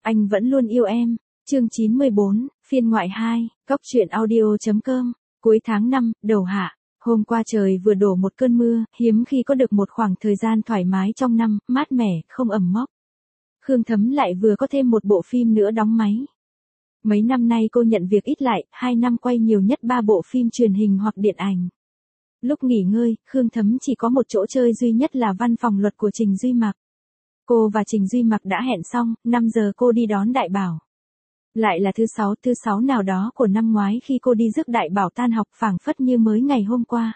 Anh vẫn luôn yêu em. Chương 94, phiên ngoại 2, Cóc truyện audio.com. Cuối tháng 5, đầu hạ. Hôm qua trời vừa đổ một cơn mưa, hiếm khi có được một khoảng thời gian thoải mái trong năm, mát mẻ, không ẩm mốc. Khương Thấm lại vừa có thêm một bộ phim nữa đóng máy. Mấy năm nay cô nhận việc ít lại, 2 năm quay nhiều nhất 3 bộ phim truyền hình hoặc điện ảnh. Lúc nghỉ ngơi, Khương Thấm chỉ có một chỗ chơi duy nhất là văn phòng luật của Trình Duy Mặc. Cô và Trình Duy Mặc đã hẹn xong, 5 giờ cô đi đón Đại Bảo. Lại là thứ sáu nào đó của năm ngoái khi cô đi rước Đại Bảo tan học phảng phất như mới ngày hôm qua.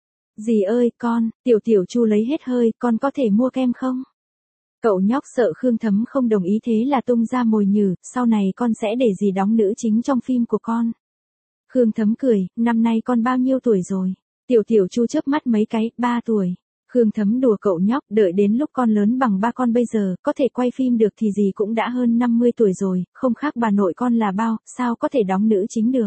Dì ơi, con, Tiểu Chu lấy hết hơi, con có thể mua kem không? Cậu nhóc sợ Khương Thấm không đồng ý thế là tung ra mồi nhử, sau này con sẽ để dì đóng nữ chính trong phim của con. Khương Thấm cười, năm nay con bao nhiêu tuổi rồi? Tiểu Chu chớp mắt mấy cái, 3 tuổi. Khương Thấm đùa cậu nhóc, đợi đến lúc con lớn bằng ba con bây giờ, có thể quay phim được thì dì cũng đã hơn 50 tuổi rồi, không khác bà nội con là bao, sao có thể đóng nữ chính được.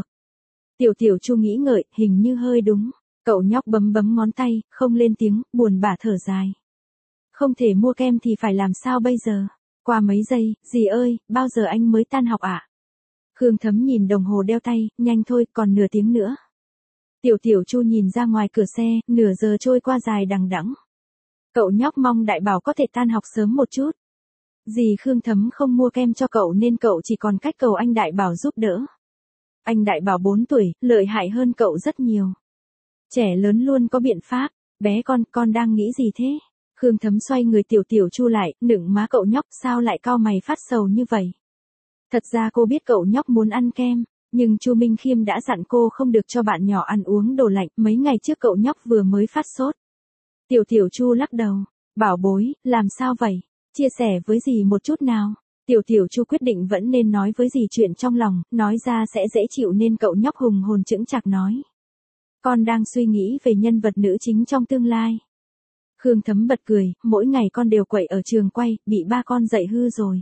Tiểu Chu nghĩ ngợi, hình như hơi đúng. Cậu nhóc bấm ngón tay, không lên tiếng, buồn bã thở dài. Không thể mua kem thì phải làm sao bây giờ? Qua mấy giây, dì ơi, bao giờ anh mới tan học ạ? Khương Thấm nhìn đồng hồ đeo tay, nhanh thôi, còn nửa tiếng nữa. Tiểu Chu nhìn ra ngoài cửa xe, nửa giờ trôi qua dài đằng đẵng. Cậu nhóc mong Đại Bảo có thể tan học sớm một chút. Dì Khương Thấm không mua kem cho cậu nên cậu chỉ còn cách cầu anh Đại Bảo giúp đỡ. Anh Đại Bảo 4 tuổi, lợi hại hơn cậu rất nhiều. Trẻ lớn luôn có biện pháp. Bé con đang nghĩ gì thế? Khương Thấm xoay người Tiểu Chu lại, nựng má cậu nhóc, sao lại cau mày phát sầu như vậy? Thật ra cô biết cậu nhóc muốn ăn kem. Nhưng Chu Minh Khiêm đã dặn cô không được cho bạn nhỏ ăn uống đồ lạnh, mấy ngày trước cậu nhóc vừa mới phát sốt. Tiểu Chu lắc đầu, bảo bối, làm sao vậy? Chia sẻ với dì một chút nào. Tiểu Chu quyết định vẫn nên nói với dì chuyện trong lòng, nói ra sẽ dễ chịu nên cậu nhóc hùng hồn chững chạc nói. Con đang suy nghĩ về nhân vật nữ chính trong tương lai. Khương Thấm bật cười, mỗi ngày con đều quậy ở trường quay, bị ba con dạy hư rồi.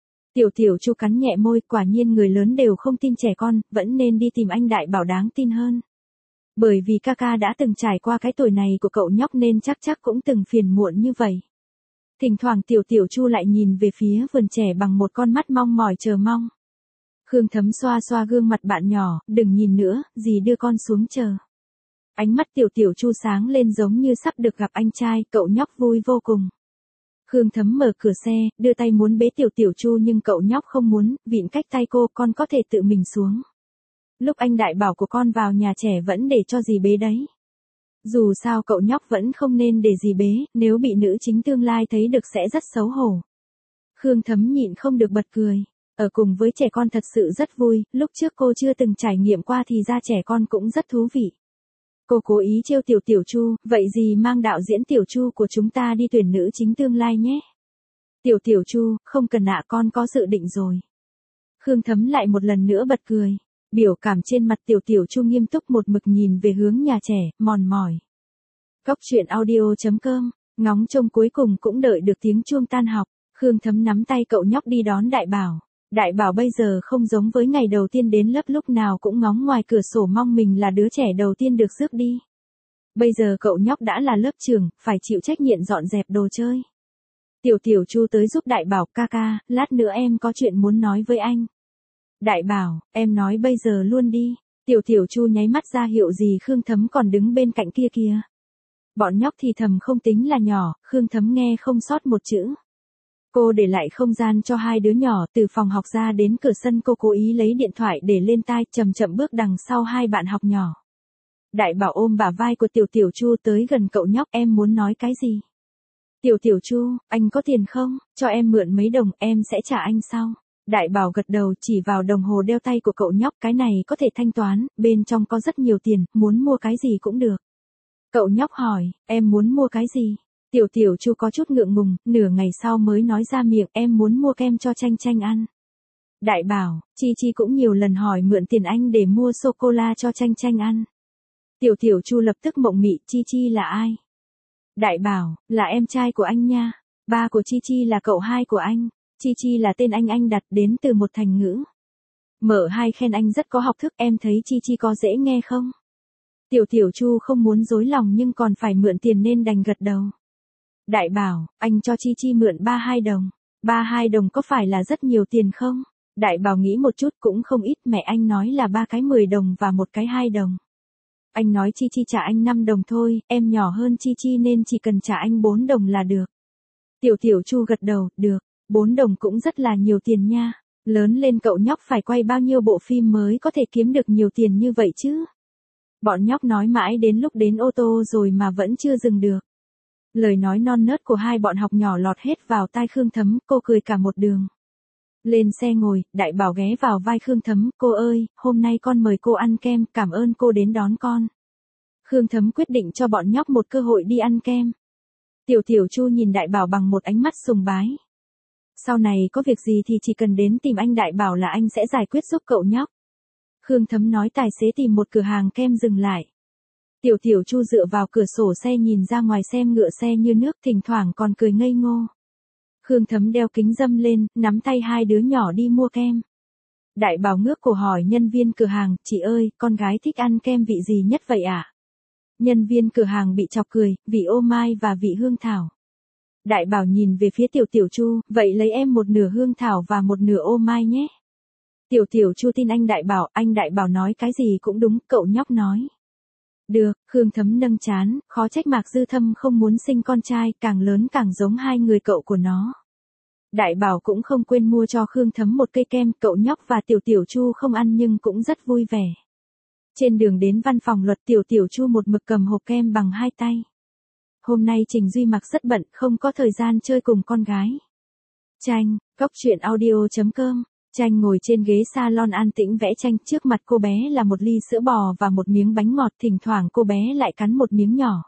Tiểu Chu cắn nhẹ môi, quả nhiên người lớn đều không tin trẻ con, vẫn nên đi tìm anh Đại Bảo đáng tin hơn. Bởi vì ca đã từng trải qua cái tuổi này của cậu nhóc nên chắc cũng từng phiền muộn như vậy. Thỉnh thoảng Tiểu Chu lại nhìn về phía vườn trẻ bằng một con mắt mong mỏi chờ mong. Khương Thấm xoa gương mặt bạn nhỏ, đừng nhìn nữa, dì đưa con xuống chờ. Ánh mắt Tiểu Chu sáng lên giống như sắp được gặp anh trai, cậu nhóc vui vô cùng. Khương Thấm mở cửa xe, đưa tay muốn bế Tiểu Chu nhưng cậu nhóc không muốn, vịn cách tay cô, con có thể tự mình xuống. Lúc anh Đại Bảo của con vào nhà trẻ vẫn để cho dì bế đấy. Dù sao cậu nhóc vẫn không nên để dì bế, nếu bị nữ chính tương lai thấy được sẽ rất xấu hổ. Khương Thấm nhịn không được bật cười. Ở cùng với trẻ con thật sự rất vui, lúc trước cô chưa từng trải nghiệm qua thì ra trẻ con cũng rất thú vị. Cô cố ý trêu Tiểu Chu, vậy dì mang đạo diễn Tiểu Chu của chúng ta đi tuyển nữ chính tương lai nhé. Tiểu Chu, không cần ạ, con có dự định rồi. Khương Thấm lại một lần nữa bật cười. Biểu cảm trên mặt Tiểu Chu nghiêm túc một mực nhìn về hướng nhà trẻ, mòn mỏi. Cóc truyện audio.com, ngóng trông cuối cùng cũng đợi được tiếng chuông tan học. Khương Thấm nắm tay cậu nhóc đi đón Đại Bảo. Đại Bảo bây giờ không giống với ngày đầu tiên đến lớp, lúc nào cũng ngóng ngoài cửa sổ mong mình là đứa trẻ đầu tiên được rước đi. Bây giờ cậu nhóc đã là lớp trưởng, phải chịu trách nhiệm dọn dẹp đồ chơi. Tiểu Chu tới giúp Đại Bảo, ca, lát nữa em có chuyện muốn nói với anh. Đại Bảo, em nói bây giờ luôn đi. Tiểu Chu nháy mắt ra hiệu gì Khương Thấm còn đứng bên cạnh kia kìa. Bọn nhóc thì thầm không tính là nhỏ, Khương Thấm nghe không sót một chữ. Cô để lại không gian cho hai đứa nhỏ, từ phòng học ra đến cửa sân cô cố ý lấy điện thoại để lên tai, chậm bước đằng sau hai bạn học nhỏ. Đại Bảo ôm bả vai của Tiểu Chu tới gần cậu nhóc, em muốn nói cái gì? Tiểu Chu, anh có tiền không? Cho em mượn mấy đồng, em sẽ trả anh sau. Đại Bảo gật đầu, chỉ vào đồng hồ đeo tay của cậu nhóc, cái này có thể thanh toán, bên trong có rất nhiều tiền, muốn mua cái gì cũng được. Cậu nhóc hỏi, em muốn mua cái gì? Tiểu Chu có chút ngượng ngùng, nửa ngày sau mới nói ra miệng, em muốn mua kem cho Tranh ăn. Đại Bảo, Chi cũng nhiều lần hỏi mượn tiền anh để mua sô-cô-la cho Tranh ăn. Tiểu Chu lập tức mộng mị, Chi là ai? Đại Bảo, là em trai của anh nha. Ba của Chi là cậu hai của anh. Chi là tên anh đặt, đến từ một thành ngữ. Mở hai khen anh rất có học thức, em thấy Chi có dễ nghe không? Tiểu Chu không muốn dối lòng nhưng còn phải mượn tiền nên đành gật đầu. Đại Bảo, anh cho Chi mượn 32 đồng. 32 đồng có phải là rất nhiều tiền không? Đại Bảo nghĩ một chút cũng không ít, mẹ anh nói là 3 cái 10 đồng và một cái 2 đồng. Anh nói Chi Chi trả anh 5 đồng thôi, em nhỏ hơn Chi Chi nên chỉ cần trả anh 4 đồng là được. Tiểu Tiểu Chu gật đầu, được, 4 đồng cũng rất là nhiều tiền nha. Lớn lên cậu nhóc phải quay bao nhiêu bộ phim mới có thể kiếm được nhiều tiền như vậy chứ? Bọn nhóc nói mãi đến lúc đến ô tô rồi mà vẫn chưa dừng được. Lời nói non nớt của hai bọn học nhỏ lọt hết vào tai Khương Thấm, cô cười cả một đường. Lên xe ngồi, Đại Bảo ghé vào vai Khương Thấm, cô ơi, hôm nay con mời cô ăn kem, cảm ơn cô đến đón con. Khương Thấm quyết định cho bọn nhóc một cơ hội đi ăn kem. Tiểu Tiểu Chu nhìn Đại Bảo bằng một ánh mắt sùng bái. Sau này có việc gì thì chỉ cần đến tìm anh Đại Bảo là anh sẽ giải quyết giúp cậu nhóc. Khương Thấm nói tài xế tìm một cửa hàng kem dừng lại. Tiểu Tiểu Chu dựa vào cửa sổ xe nhìn ra ngoài xem ngựa xe như nước, thỉnh thoảng còn cười ngây ngô. Khương Thấm đeo kính râm lên, nắm tay hai đứa nhỏ đi mua kem. Đại Bảo ngước cổ hỏi nhân viên cửa hàng, chị ơi, con gái thích ăn kem vị gì nhất vậy ạ? Nhân viên cửa hàng bị chọc cười, vị ô mai và vị hương thảo. Đại Bảo nhìn về phía Tiểu Tiểu Chu, vậy lấy em một nửa hương thảo và một nửa ô mai nhé. Tiểu Tiểu Chu tin anh Đại Bảo nói cái gì cũng đúng, cậu nhóc nói. Được, Khương Thấm nâng trán, khó trách Mạc Dư Thâm không muốn sinh con trai, càng lớn càng giống hai người cậu của nó. Đại Bảo cũng không quên mua cho Khương Thấm một cây kem, cậu nhóc và Tiểu Tiểu Chu không ăn nhưng cũng rất vui vẻ. Trên đường đến văn phòng luật, Tiểu Tiểu Chu một mực cầm hộp kem bằng hai tay. Hôm nay Trình Duy Mặc rất bận, không có thời gian chơi cùng con gái. Tranh, góc truyện audio.com. Tranh ngồi trên ghế salon an tĩnh vẽ tranh, trước mặt cô bé là một ly sữa bò và một miếng bánh ngọt, thỉnh thoảng cô bé lại cắn một miếng nhỏ.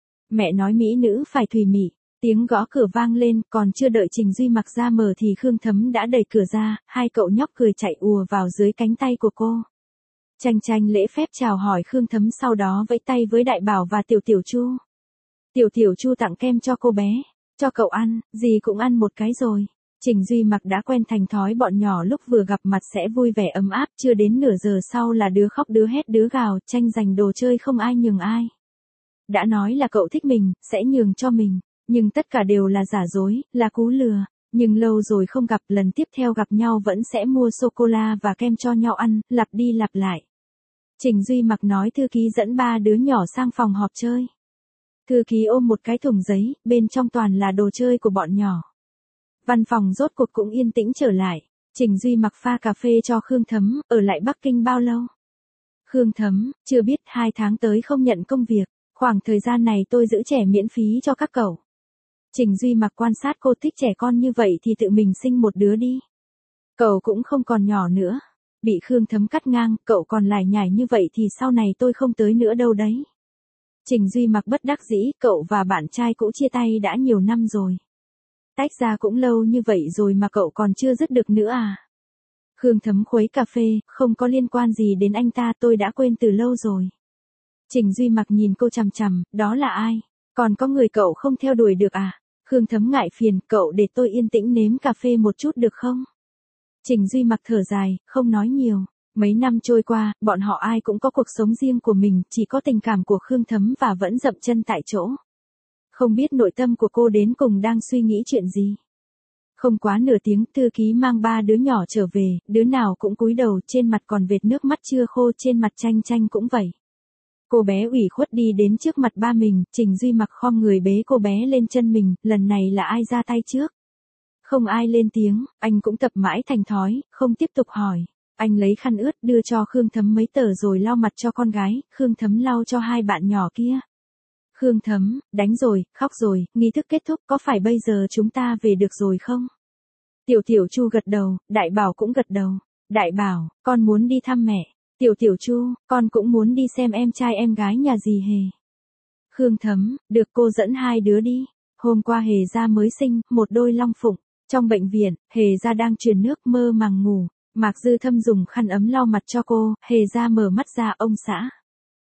Mẹ nói mỹ nữ phải thùy mị. Tiếng gõ cửa vang lên, còn chưa đợi Trình Duy Mặc ra mở thì Khương Thấm đã đẩy cửa ra, hai cậu nhóc cười chạy ùa vào dưới cánh tay của cô. Tranh Tranh lễ phép chào hỏi Khương Thấm, sau đó vẫy tay với Đại Bảo và Tiểu Tiểu Chu. Tiểu Tiểu Chu tặng kem cho cô bé, cho cậu ăn, gì cũng ăn một cái rồi. Trình Duy Mặc đã quen thành thói bọn nhỏ lúc vừa gặp mặt sẽ vui vẻ ấm áp, chưa đến nửa giờ sau là đứa khóc đứa hét đứa gào, tranh giành đồ chơi không ai nhường ai. Đã nói là cậu thích mình, sẽ nhường cho mình, nhưng tất cả đều là giả dối, là cú lừa. Nhưng lâu rồi không gặp, lần tiếp theo gặp nhau vẫn sẽ mua sô-cô-la và kem cho nhau ăn, lặp đi lặp lại. Trình Duy Mặc nói thư ký dẫn ba đứa nhỏ sang phòng họp chơi. Thư ký ôm một cái thùng giấy, bên trong toàn là đồ chơi của bọn nhỏ. Văn phòng rốt cuộc cũng yên tĩnh trở lại. Trình Duy Mặc pha cà phê cho Khương Thấm, ở lại Bắc Kinh bao lâu? Khương Thấm, chưa biết, 2 tháng tới không nhận công việc. Khoảng thời gian này tôi giữ trẻ miễn phí cho các cậu. Trình Duy Mặc quan sát cô thích trẻ con như vậy thì tự mình sinh một đứa đi. Cậu cũng không còn nhỏ nữa. Bị Khương Thấm cắt ngang, cậu còn lải nhải như vậy thì sau này tôi không tới nữa đâu đấy. Trình Duy Mặc bất đắc dĩ, cậu và bạn trai cũ chia tay đã nhiều năm rồi. Tách ra cũng lâu như vậy rồi mà cậu còn chưa dứt được nữa à? Khương Thấm khuấy cà phê, không có liên quan gì đến anh ta, tôi đã quên từ lâu rồi. Trình Duy Mặc nhìn cô chằm chằm, đó là ai? Còn có người cậu không theo đuổi được à? Khương Thấm ngại phiền, cậu để tôi yên tĩnh nếm cà phê một chút được không? Trình Duy Mặc thở dài, không nói nhiều. Mấy năm trôi qua, bọn họ ai cũng có cuộc sống riêng của mình, chỉ có tình cảm của Khương Thấm và vẫn dậm chân tại chỗ. Không biết nội tâm của cô đến cùng đang suy nghĩ chuyện gì. Không quá nửa tiếng, thư ký mang ba đứa nhỏ trở về, đứa nào cũng cúi đầu, trên mặt còn vệt nước mắt chưa khô, trên mặt Tranh Tranh cũng vậy. Cô bé ủy khuất đi đến trước mặt ba mình, Trình Duy Mặc khom người bế cô bé lên chân mình, lần này là ai ra tay trước? Không ai lên tiếng, anh cũng tập mãi thành thói, không tiếp tục hỏi. Anh lấy khăn ướt đưa cho Khương Thấm mấy tờ rồi lau mặt cho con gái, Khương Thấm lau cho hai bạn nhỏ kia. Khương Thấm, đánh rồi, khóc rồi, nghi thức kết thúc, có phải bây giờ chúng ta về được rồi không? Tiểu Tiểu Chu gật đầu, Đại Bảo cũng gật đầu. Đại Bảo, con muốn đi thăm mẹ. Tiểu Tiểu Chu, con cũng muốn đi xem em trai em gái nhà dì Hề. Khương Thấm, được cô dẫn hai đứa đi. Hôm qua Hề Gia mới sinh, một đôi long phụng. Trong bệnh viện, Hề Gia đang truyền nước mơ màng ngủ. Mạc Dư Thâm dùng khăn ấm lau mặt cho cô, Hề Gia mở mắt ra, ông xã.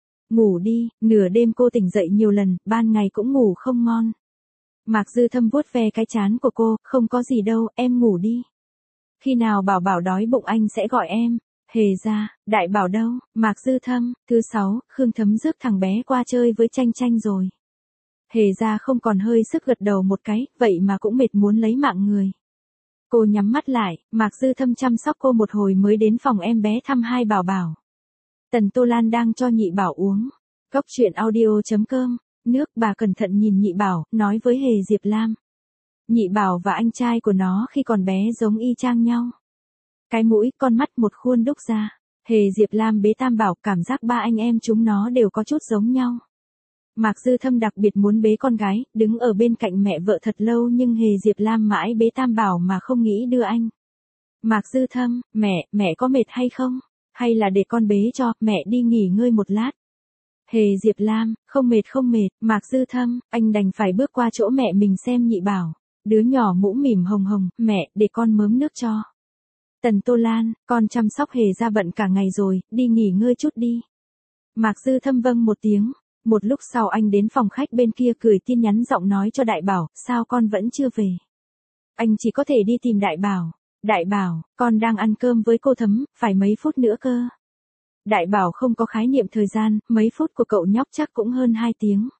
Ngủ đi, nửa đêm cô tỉnh dậy nhiều lần, ban ngày cũng ngủ không ngon. Mạc Dư Thâm vuốt ve cái trán của cô, không có gì đâu, em ngủ đi. Khi nào Bảo Bảo đói bụng anh sẽ gọi em. Hề Gia, Đại Bảo đâu? Mạc Dư Thâm, thứ 6, Khương Thấm rước thằng bé qua chơi với Tranh Tranh rồi. Hề Gia không còn hơi sức gật đầu một cái, vậy mà cũng mệt muốn lấy mạng người. Cô nhắm mắt lại, Mạc Dư Thâm chăm sóc cô một hồi mới đến phòng em bé thăm hai bảo bảo. Tần Tô Lan đang cho nhị bảo uống. Góc truyện audio.com, nước bà cẩn thận nhìn nhị bảo, nói với Hề Diệp Lam. Nhị bảo và anh trai của nó khi còn bé giống y chang nhau. Cái mũi, con mắt một khuôn đúc ra. Hề Diệp Lam bế Tam bảo, cảm giác ba anh em chúng nó đều có chút giống nhau. Mạc Dư Thâm đặc biệt muốn bế con gái, đứng ở bên cạnh mẹ vợ thật lâu nhưng Hề Diệp Lam mãi bế Tam bảo mà không nghĩ đưa anh. Mạc Dư Thâm, mẹ có mệt hay không? Hay là để con bế cho, mẹ đi nghỉ ngơi một lát. Hề Diệp Lam, không mệt, Mạc Dư Thâm, anh đành phải bước qua chỗ mẹ mình xem nhị bảo. Đứa nhỏ mũm mỉm hồng hồng, mẹ, để con mớm nước cho. Tần Tô Lan, con chăm sóc Hề ra bận cả ngày rồi, đi nghỉ ngơi chút đi. Mạc Dư Thâm vâng một tiếng. Một lúc sau anh đến phòng khách bên kia gửi tin nhắn giọng nói cho Đại Bảo, sao con vẫn chưa về? Anh chỉ có thể đi tìm Đại Bảo. Đại Bảo, con đang ăn cơm với cô Thấm, phải mấy phút nữa cơ. Đại Bảo không có khái niệm thời gian, mấy phút của cậu nhóc chắc cũng hơn 2 tiếng.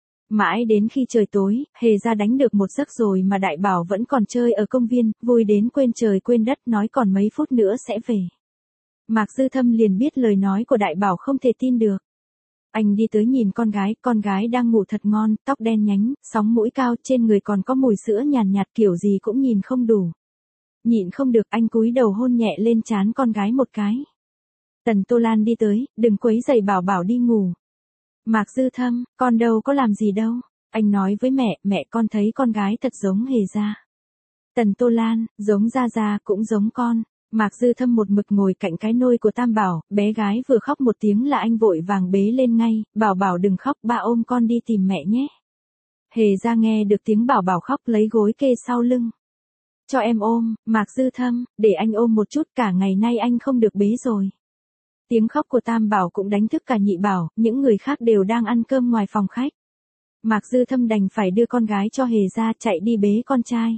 Mãi đến khi trời tối, Hề ra đánh được một giấc rồi mà Đại Bảo vẫn còn chơi ở công viên, vui đến quên trời quên đất nói còn mấy phút nữa sẽ về. Mạc Dư Thâm liền biết lời nói của Đại Bảo không thể tin được. Anh đi tới nhìn con gái đang ngủ thật ngon, tóc đen nhánh, sóng mũi cao, trên người còn có mùi sữa nhàn nhạt kiểu gì cũng nhìn không đủ. Nhịn không được anh cúi đầu hôn nhẹ lên trán con gái một cái. Tần Tô Lan đi tới, đừng quấy rầy Bảo Bảo đi ngủ. Mạc Dư Thâm, con đâu có làm gì đâu. Anh nói với mẹ con thấy con gái thật giống Hề ra. Tần Tô Lan, giống Ra cũng giống con. Mạc Dư Thâm một mực ngồi cạnh cái nôi của Tam bảo, bé gái vừa khóc một tiếng là anh vội vàng bế lên ngay, Bảo Bảo đừng khóc, ba ôm con đi tìm mẹ nhé. Hề ra nghe được tiếng Bảo Bảo khóc lấy gối kê sau lưng. Cho em ôm, Mạc Dư Thâm, để anh ôm một chút, cả ngày nay anh không được bế rồi. Tiếng khóc của Tam bảo cũng đánh thức cả nhị bảo, những người khác đều đang ăn cơm ngoài phòng khách. Mạc Dư Thâm đành phải đưa con gái cho Hề ra chạy đi bế con trai.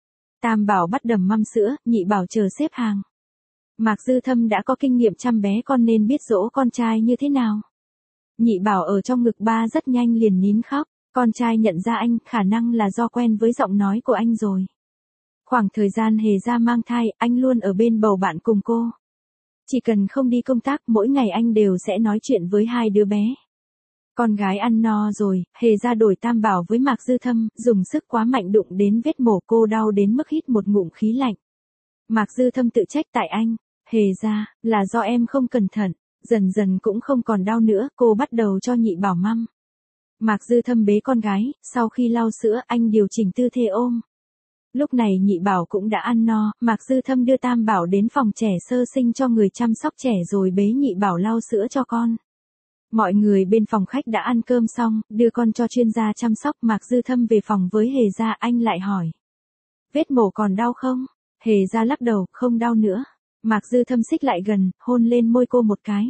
Tam bảo bắt đầm măm sữa, nhị bảo chờ xếp hàng. Mạc Dư Thâm đã có kinh nghiệm chăm bé con nên biết dỗ con trai như thế nào. Nhị bảo ở trong ngực ba rất nhanh liền nín khóc, con trai nhận ra anh, khả năng là do quen với giọng nói của anh rồi. Khoảng thời gian Hề ra mang thai, anh luôn ở bên bầu bạn cùng cô. Chỉ cần không đi công tác, mỗi ngày anh đều sẽ nói chuyện với hai đứa bé. Con gái ăn no rồi, Hề ra đổi Tam bảo với Mạc Dư Thâm, dùng sức quá mạnh đụng đến vết mổ cô đau đến mức hít một ngụm khí lạnh. Mạc Dư Thâm tự trách tại anh, Hề ra, là do em không cẩn thận, dần dần cũng không còn đau nữa, cô bắt đầu cho nhị bảo măm. Mạc Dư Thâm bế con gái, sau khi lau sữa anh điều chỉnh tư thế ôm. Lúc này nhị bảo cũng đã ăn no, Mạc Dư Thâm đưa Tam bảo đến phòng trẻ sơ sinh cho người chăm sóc trẻ rồi bế nhị bảo lau sữa cho con. Mọi người bên phòng khách đã ăn cơm xong, đưa con cho chuyên gia chăm sóc. Mạc Dư Thâm về phòng với Hề ra, anh lại hỏi. Vết mổ còn đau không? Hề ra lắc đầu, không đau nữa. Mạc Dư Thâm xích lại gần, hôn lên môi cô một cái.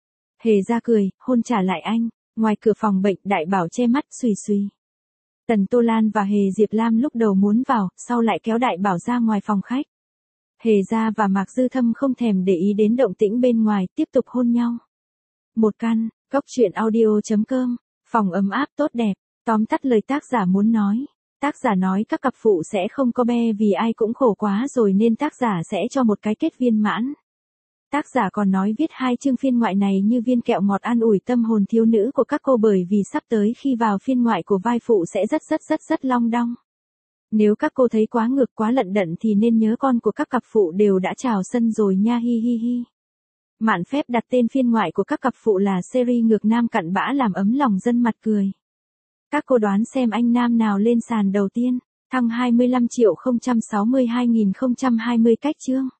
Hề ra cười, hôn trả lại anh. Ngoài cửa phòng bệnh, Đại Bảo che mắt, xùy xùy. Tần Tô Lan và Hề Diệp Lam lúc đầu muốn vào, sau lại kéo Đại Bảo ra ngoài phòng khách. Hề ra và Mạc Dư Thâm không thèm để ý đến động tĩnh bên ngoài, tiếp tục hôn nhau. Một căn, góc truyện audio.com, phòng ấm áp tốt đẹp, tóm tắt lời tác giả muốn nói. Tác giả nói các cặp phụ sẽ không có be vì ai cũng khổ quá rồi nên tác giả sẽ cho một cái kết viên mãn. Tác giả còn nói viết 2 chương phiên ngoại này như viên kẹo ngọt an ủi tâm hồn thiếu nữ của các cô bởi vì sắp tới khi vào phiên ngoại của vai phụ sẽ rất long đong. Nếu các cô thấy quá ngược quá lận đận thì nên nhớ con của các cặp phụ đều đã trào sân rồi nha hi hi hi. Mạn phép đặt tên phiên ngoại của các cặp phụ là series ngược nam cặn bã làm ấm lòng dân mặt cười. Các cô đoán xem anh nam nào lên sàn đầu tiên, thăng 25.062.020 cách chương.